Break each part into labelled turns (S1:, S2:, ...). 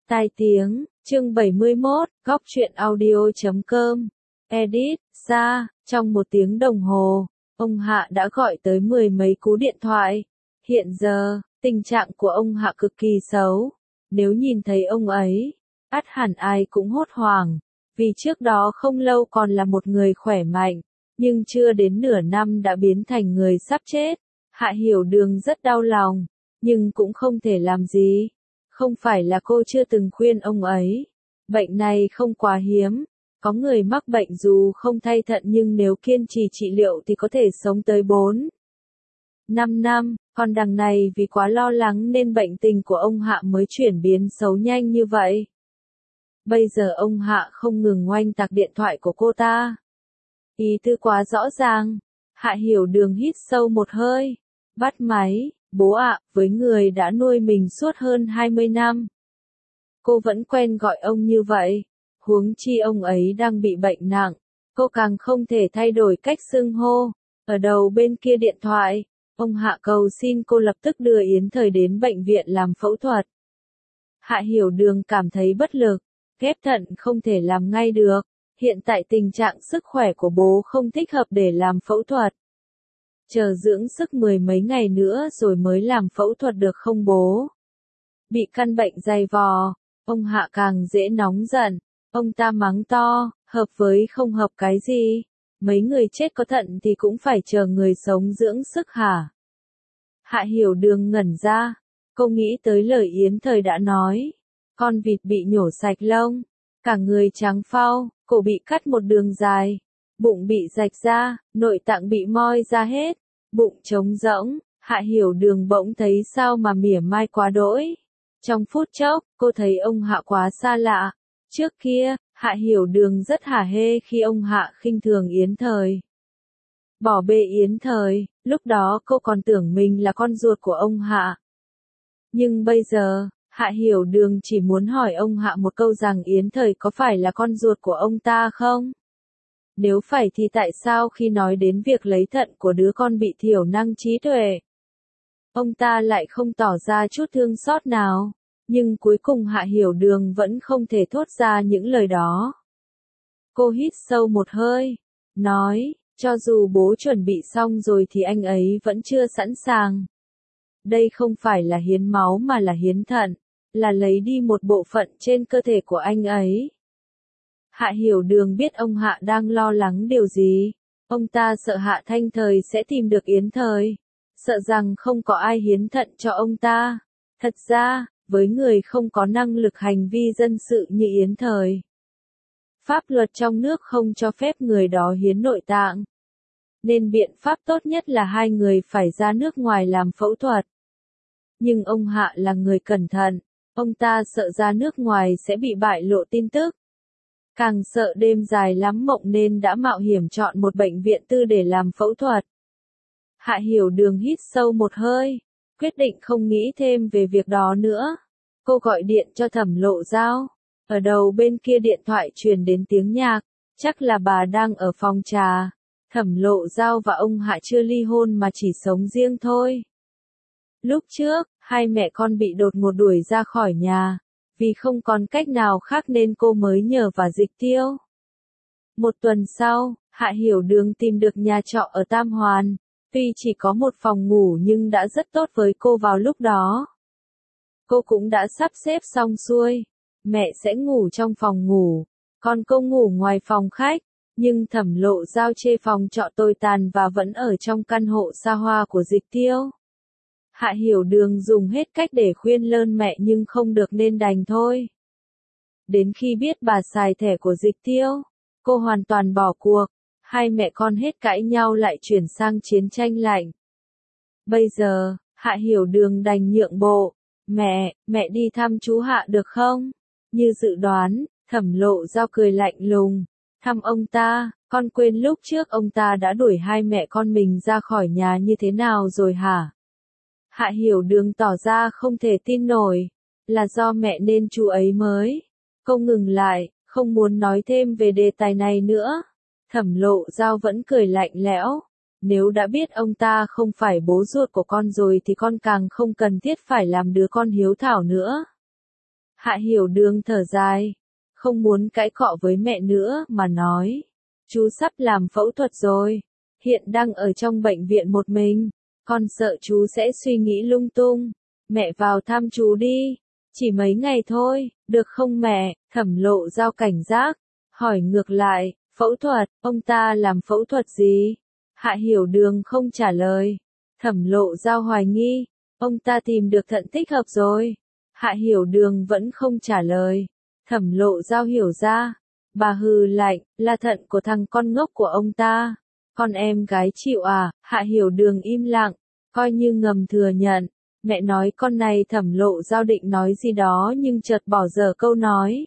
S1: Tai tiếng, chương 71, góc truyện audio.com. Edit, ra, trong 1 tiếng đồng hồ, ông Hạ đã gọi tới 10 mấy cú điện thoại. Hiện giờ, tình trạng của ông Hạ cực kỳ xấu. Nếu nhìn thấy ông ấy, ắt hẳn ai cũng hốt hoảng. Vì trước đó không lâu còn là một người khỏe mạnh, nhưng chưa đến nửa năm đã biến thành người sắp chết. Hạ Hiểu Đường rất đau lòng, nhưng cũng không thể làm gì. Không phải là cô chưa từng khuyên ông ấy. Bệnh này không quá hiếm. Có người mắc bệnh dù không thay thận nhưng nếu kiên trì trị liệu thì có thể sống tới 4-5 năm. Còn đằng này vì quá lo lắng nên bệnh tình của ông Hạ mới chuyển biến xấu nhanh như vậy. Bây giờ ông Hạ không ngừng oanh tạc điện thoại của cô ta. Ý tứ quá rõ ràng. Hạ Hiểu Đường hít sâu một hơi. Bắt máy. Bố ạ, với người đã nuôi mình suốt hơn 20 năm. Cô vẫn quen gọi ông như vậy. Huống chi ông ấy đang bị bệnh nặng. Cô càng không thể thay đổi cách xưng hô. Ở đầu bên kia điện thoại, ông Hạ cầu xin cô lập tức đưa Yến Thời đến bệnh viện làm phẫu thuật. Hạ Hiểu Đường cảm thấy bất lực. Ghép thận không thể làm ngay được. Hiện tại tình trạng sức khỏe của bố không thích hợp để làm phẫu thuật. Chờ dưỡng sức 10 mấy ngày nữa rồi mới làm phẫu thuật được không bố? Bị căn bệnh dày vò, ông Hạ càng dễ nóng giận. Ông ta mắng to, hợp với không hợp cái gì? Mấy người chết có thận thì cũng phải chờ người sống dưỡng sức hả? Hạ Hiểu Đường ngẩn ra. Cô nghĩ tới lời Yến Thời đã nói. Con vịt bị nhổ sạch lông. Cả người trắng phau, cổ bị cắt một đường dài. Bụng bị rạch ra, nội tạng bị moi ra hết. Bụng trống rỗng, Hạ Hiểu Đường bỗng thấy sao mà mỉa mai quá đỗi. Trong phút chốc, cô thấy ông Hạ quá xa lạ. Trước kia, Hạ Hiểu Đường rất hả hê khi ông Hạ khinh thường Yến Thời. Bỏ bê Yến Thời, lúc đó cô còn tưởng mình là con ruột của ông Hạ. Nhưng bây giờ, Hạ Hiểu Đường chỉ muốn hỏi ông Hạ một câu rằng Yến Thời có phải là con ruột của ông ta không? Nếu phải thì tại sao khi nói đến việc lấy thận của đứa con bị thiểu năng trí tuệ, ông ta lại không tỏ ra chút thương xót nào? Nhưng cuối cùng Hạ Hiểu Đường vẫn không thể thốt ra những lời đó. Cô hít sâu một hơi, nói, cho dù bố chuẩn bị xong rồi thì anh ấy vẫn chưa sẵn sàng. Đây không phải là hiến máu mà là hiến thận, là lấy đi một bộ phận trên cơ thể của anh ấy. Hạ Hiểu Đường biết ông Hạ đang lo lắng điều gì. Ông ta sợ Hạ Thanh Thời sẽ tìm được Yến Thời. Sợ rằng không có ai hiến thận cho ông ta. Thật ra, với người không có năng lực hành vi dân sự như Yến Thời, pháp luật trong nước không cho phép người đó hiến nội tạng. Nên biện pháp tốt nhất là hai người phải ra nước ngoài làm phẫu thuật. Nhưng ông Hạ là người cẩn thận. Ông ta sợ ra nước ngoài sẽ bị bại lộ tin tức. Càng sợ đêm dài lắm mộng nên đã mạo hiểm chọn một bệnh viện tư để làm phẫu thuật. Hạ Hiểu Đường hít sâu một hơi, quyết định không nghĩ thêm về việc đó nữa. Cô gọi điện cho Thẩm Lộ Giao. Ở đầu bên kia điện thoại truyền đến tiếng nhạc, chắc là bà đang ở phòng trà. Thẩm Lộ Giao và ông Hạ chưa ly hôn mà chỉ sống riêng thôi. Lúc trước, hai mẹ con bị đột ngột đuổi ra khỏi nhà. Vì không còn cách nào khác nên cô mới nhờ vào Dịch Tiêu. 1 tuần sau, Hạ Hiểu Đường tìm được nhà trọ ở Tam Hoàn. Tuy chỉ có một phòng ngủ nhưng đã rất tốt với cô vào lúc đó. Cô cũng đã sắp xếp xong xuôi. Mẹ sẽ ngủ trong phòng ngủ, còn cô ngủ ngoài phòng khách. Nhưng Thẩm Lộ Giao chê phòng trọ tồi tàn và vẫn ở trong căn hộ xa hoa của Dịch Tiêu. Hạ Hiểu Đường dùng hết cách để khuyên lơn mẹ nhưng không được nên đành thôi. Đến khi biết bà xài thẻ của Dịch Tiêu, cô hoàn toàn bỏ cuộc. Hai mẹ con hết cãi nhau lại chuyển sang chiến tranh lạnh. Bây giờ, Hạ Hiểu Đường đành nhượng bộ. Mẹ đi thăm chú Hạ được không? Như dự đoán, Thẩm Lộ Giao cười lạnh lùng. Thăm ông ta, con quên lúc trước ông ta đã đuổi hai mẹ con mình ra khỏi nhà như thế nào rồi hả? Hạ Hiểu Đường tỏ ra không thể tin nổi. Là do mẹ nên chú ấy mới. Cô ngừng lại, không muốn nói thêm về đề tài này nữa. Thẩm Lộ Giao vẫn cười lạnh lẽo. Nếu đã biết ông ta không phải bố ruột của con rồi thì con càng không cần thiết phải làm đứa con hiếu thảo nữa. Hạ Hiểu Đường thở dài, không muốn cãi cọ với mẹ nữa mà nói. Chú sắp làm phẫu thuật rồi, hiện đang ở trong bệnh viện một mình, con sợ chú sẽ suy nghĩ lung tung. Mẹ vào thăm chú đi, chỉ mấy ngày thôi, được không mẹ? Thẩm Lộ Dao cảnh giác, hỏi ngược lại, phẫu thuật, ông ta làm phẫu thuật gì? Hạ Hiểu Đường không trả lời. Thẩm Lộ Dao hoài nghi, ông ta tìm được thận thích hợp rồi. Hạ Hiểu Đường vẫn không trả lời. Thẩm Lộ Dao hiểu ra, bà hừ lạnh, là thận của thằng con ngốc của ông ta. Con em gái chịu à? Hạ Hiểu Đường im lặng, coi như ngầm thừa nhận. Mẹ nói con này. Thẩm Lộ Dao định nói gì đó nhưng chợt bỏ dở câu nói.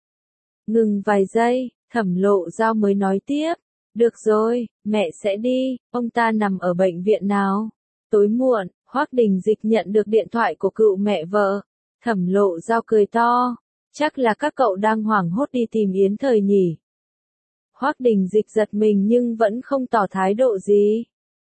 S1: Ngừng vài giây, Thẩm Lộ Dao mới nói tiếp. Được rồi, mẹ sẽ đi. Ông ta nằm ở bệnh viện nào? Tối muộn, Hoắc Đình Dịch nhận được điện thoại của cựu mẹ vợ. Thẩm Lộ Dao cười to. Chắc là các cậu đang hoảng hốt đi tìm Yến Thời nhỉ? Hoắc Đình Dịch giật mình nhưng vẫn không tỏ thái độ gì.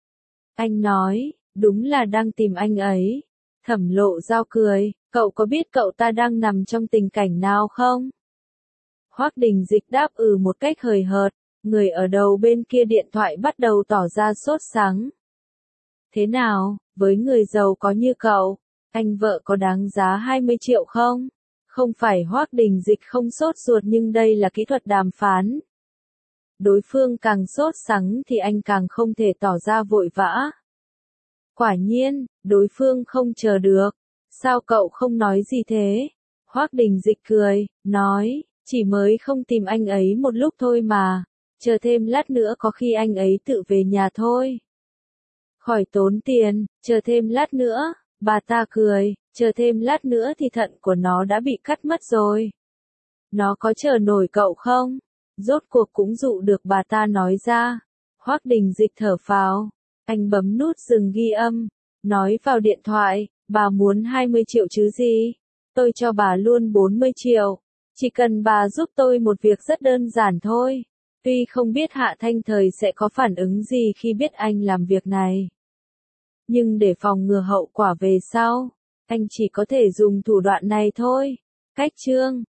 S1: Anh nói, đúng là đang tìm anh ấy. Thẩm Lộ Dao cười, cậu có biết cậu ta đang nằm trong tình cảnh nào không? Hoắc Đình Dịch đáp một cách hời hợt, người ở đầu bên kia điện thoại bắt đầu tỏ ra sốt sắng. Thế nào, với người giàu có như cậu, anh vợ có đáng giá 20 triệu không? Không phải. Hoắc Đình Dịch không sốt ruột nhưng đây là kỹ thuật đàm phán. Đối phương càng sốt sắng thì anh càng không thể tỏ ra vội vã. Quả nhiên, đối phương không chờ được. Sao cậu không nói gì thế? Hoắc Đình Dịch cười, nói, chỉ mới không tìm anh ấy một lúc thôi mà. Chờ thêm lát nữa có khi anh ấy tự về nhà thôi. Khỏi tốn tiền, chờ thêm lát nữa. Bà ta cười, chờ thêm lát nữa thì thận của nó đã bị cắt mất rồi. Nó có chờ nổi cậu không? Rốt cuộc cũng dụ được bà ta nói ra. Hoắc Đình Dịch thở phào. Anh bấm nút dừng ghi âm. Nói vào điện thoại, bà muốn 20 triệu chứ gì? Tôi cho bà luôn 40 triệu. Chỉ cần bà giúp tôi một việc rất đơn giản thôi. Tuy không biết Hạ Thanh Thời sẽ có phản ứng gì khi biết anh làm việc này. Nhưng để phòng ngừa hậu quả về sau, anh chỉ có thể dùng thủ đoạn này thôi. Cách chương